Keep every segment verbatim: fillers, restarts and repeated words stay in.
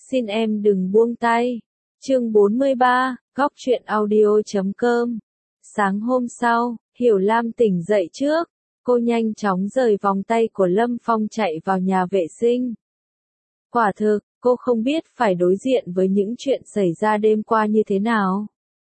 Xin em đừng buông tay. Chương bốn mươi ba, góc truyện audio chấm com. Sáng hôm sau, Hiểu Lam tỉnh dậy trước. Cô nhanh chóng rời vòng tay của Lâm Phong chạy vào nhà vệ sinh. Quả thực, cô không biết phải đối diện với những chuyện xảy ra đêm qua như thế nào.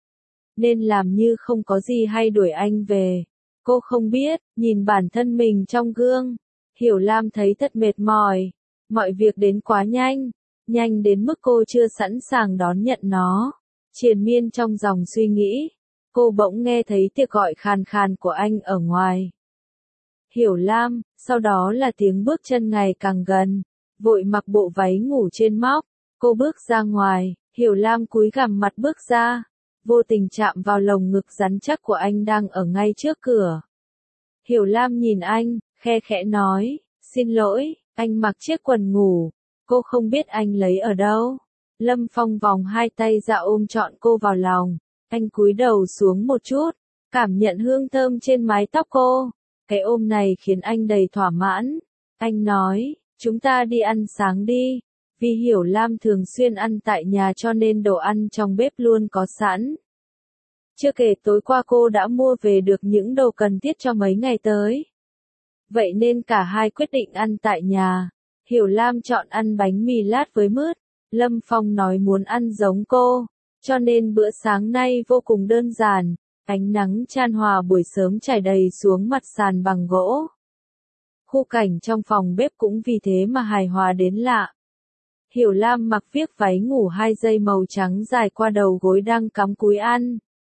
Nên làm như không có gì hay đuổi anh về. Cô không biết, nhìn bản thân mình trong gương. Hiểu Lam thấy thật mệt mỏi. Mọi việc đến quá nhanh. Nhanh đến mức cô chưa sẵn sàng đón nhận nó. Triền miên trong dòng suy nghĩ. Cô bỗng nghe thấy tiếng gọi khàn khàn của anh ở ngoài. Hiểu Lam, sau đó là tiếng bước chân ngày càng gần. Vội mặc bộ váy ngủ trên móc. Cô bước ra ngoài, Hiểu Lam cúi gằm mặt bước ra. Vô tình chạm vào lồng ngực rắn chắc của anh đang ở ngay trước cửa. Hiểu Lam nhìn anh, khe khẽ nói, xin lỗi, anh mặc chiếc quần ngủ. Cô không biết anh lấy ở đâu. Lâm Phong vòng hai tay ra ôm trọn cô vào lòng. Anh cúi đầu xuống một chút, cảm nhận hương thơm trên mái tóc cô. Cái ôm này khiến anh đầy thỏa mãn. Anh nói, chúng ta đi ăn sáng đi. Vì Hiểu Lam thường xuyên ăn tại nhà cho nên đồ ăn trong bếp luôn có sẵn. Chưa kể tối qua cô đã mua về được những đồ cần thiết cho mấy ngày tới. Vậy nên cả hai quyết định ăn tại nhà. Hiểu Lam chọn ăn bánh mì lát với mứt. Lâm Phong nói muốn ăn giống cô. Cho nên bữa sáng nay vô cùng đơn giản. Ánh nắng chan hòa buổi sớm trải đầy xuống mặt sàn bằng gỗ. Khung cảnh trong phòng bếp cũng vì thế mà hài hòa đến lạ. Hiểu Lam mặc viếc váy ngủ hai dây màu trắng dài qua đầu gối đang cắm cúi ăn.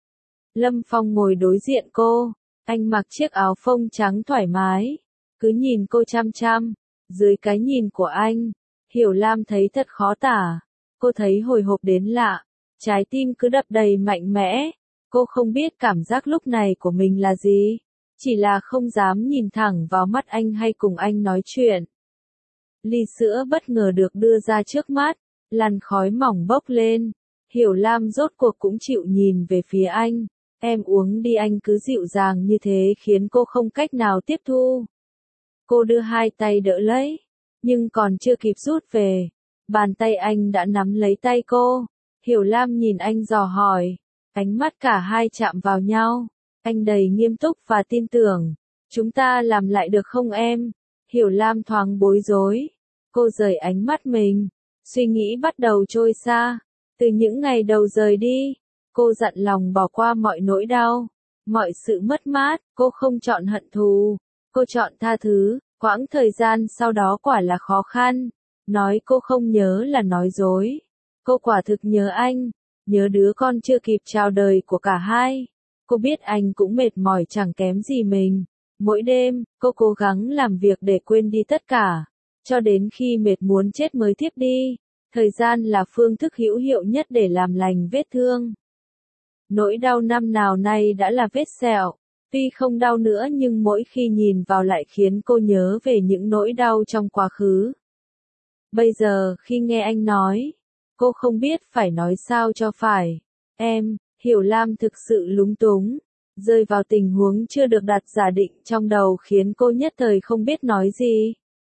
Lâm Phong ngồi đối diện cô. Anh mặc chiếc áo phông trắng thoải mái. Cứ nhìn cô chăm chăm. Dưới cái nhìn của anh, Hiểu Lam thấy thật khó tả. Cô thấy hồi hộp đến lạ. Trái tim cứ đập đầy mạnh mẽ. Cô không biết cảm giác lúc này của mình là gì. Chỉ là không dám nhìn thẳng vào mắt anh hay cùng anh nói chuyện. Ly sữa bất ngờ được đưa ra trước mắt. Làn khói mỏng bốc lên. Hiểu Lam rốt cuộc cũng chịu nhìn về phía anh. Em uống đi, anh cứ dịu dàng như thế khiến cô không cách nào tiếp thu. Cô đưa hai tay đỡ lấy. Nhưng còn chưa kịp rút về. Bàn tay anh đã nắm lấy tay cô. Hiểu Lam nhìn anh dò hỏi. Ánh mắt cả hai chạm vào nhau. Anh đầy nghiêm túc và tin tưởng. Chúng ta làm lại được không em? Hiểu Lam thoáng bối rối. Cô rời ánh mắt mình. Suy nghĩ bắt đầu trôi xa. Từ những ngày đầu rời đi, cô dặn lòng bỏ qua mọi nỗi đau, mọi sự mất mát. Cô không chọn hận thù. Cô chọn tha thứ. Quãng thời gian sau đó quả là khó khăn. Nói cô không nhớ là nói dối. Cô quả thực nhớ anh. Nhớ đứa con chưa kịp chào đời của cả hai. Cô biết anh cũng mệt mỏi chẳng kém gì mình. Mỗi đêm, cô cố gắng làm việc để quên đi tất cả. Cho đến khi mệt muốn chết mới thiếp đi. Thời gian là phương thức hữu hiệu nhất để làm lành vết thương. Nỗi đau năm nào nay đã là vết sẹo. Tuy không đau nữa nhưng mỗi khi nhìn vào lại khiến cô nhớ về những nỗi đau trong quá khứ. Bây giờ khi nghe anh nói, cô không biết phải nói sao cho phải. Em, Hiểu Lam thực sự lúng túng. Rơi vào tình huống chưa được đặt giả định trong đầu khiến cô nhất thời không biết nói gì.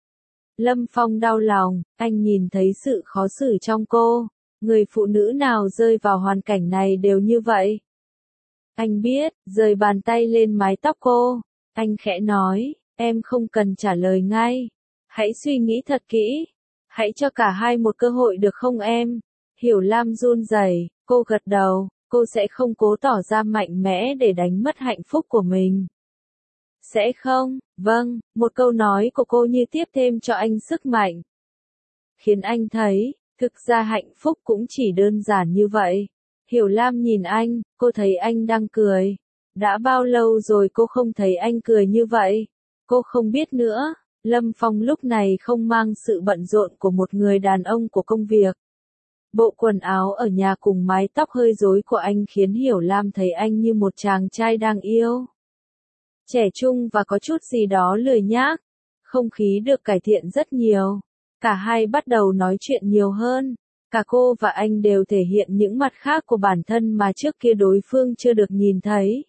Lâm Phong đau lòng, anh nhìn thấy sự khó xử trong cô. Người phụ nữ nào rơi vào hoàn cảnh này đều như vậy. Anh biết, rời bàn tay lên mái tóc cô. Anh khẽ nói, em không cần trả lời ngay. Hãy suy nghĩ thật kỹ. Hãy cho cả hai một cơ hội được không em? Hiểu Lam run rẩy, cô gật đầu, cô sẽ không cố tỏ ra mạnh mẽ để đánh mất hạnh phúc của mình. Sẽ không, vâng, một câu nói của cô như tiếp thêm cho anh sức mạnh. Khiến anh thấy, thực ra hạnh phúc cũng chỉ đơn giản như vậy. Hiểu Lam nhìn anh, cô thấy anh đang cười. Đã bao lâu rồi cô không thấy anh cười như vậy? Cô không biết nữa. Lâm Phong lúc này không mang sự bận rộn của một người đàn ông của công việc. Bộ quần áo ở nhà cùng mái tóc hơi rối của anh khiến Hiểu Lam thấy anh như một chàng trai đang yêu. Trẻ trung và có chút gì đó lười nhác. Không khí được cải thiện rất nhiều. Cả hai bắt đầu nói chuyện nhiều hơn. Cả cô và anh đều thể hiện những mặt khác của bản thân mà trước kia đối phương chưa được nhìn thấy.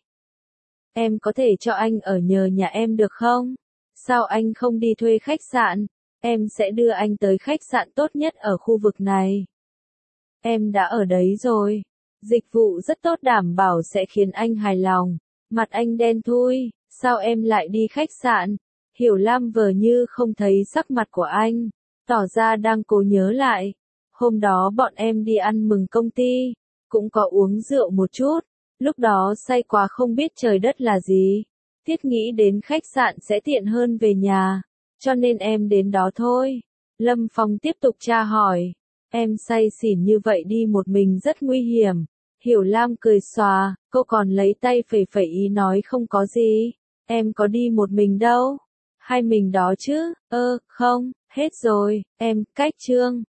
Em có thể cho anh ở nhờ nhà em được không? Sao anh không đi thuê khách sạn? Em sẽ đưa anh tới khách sạn tốt nhất ở khu vực này. Em đã ở đấy rồi. Dịch vụ rất tốt, đảm bảo sẽ khiến anh hài lòng. Mặt anh đen thui, sao em lại đi khách sạn? Hiểu Lam vờ như không thấy sắc mặt của anh, tỏ ra đang cố nhớ lại. Hôm đó bọn em đi ăn mừng công ty, cũng có uống rượu một chút, lúc đó say quá không biết trời đất là gì. Thiết nghĩ đến khách sạn sẽ tiện hơn về nhà, cho nên em đến đó thôi. Lâm Phong tiếp tục tra hỏi, em say xỉn như vậy đi một mình rất nguy hiểm. Hiểu Lam cười xòa, cô còn lấy tay phẩy phẩy ý nói không có gì, em có đi một mình đâu. Hai mình đó chứ, ơ, không, hết rồi, em, cách Trương.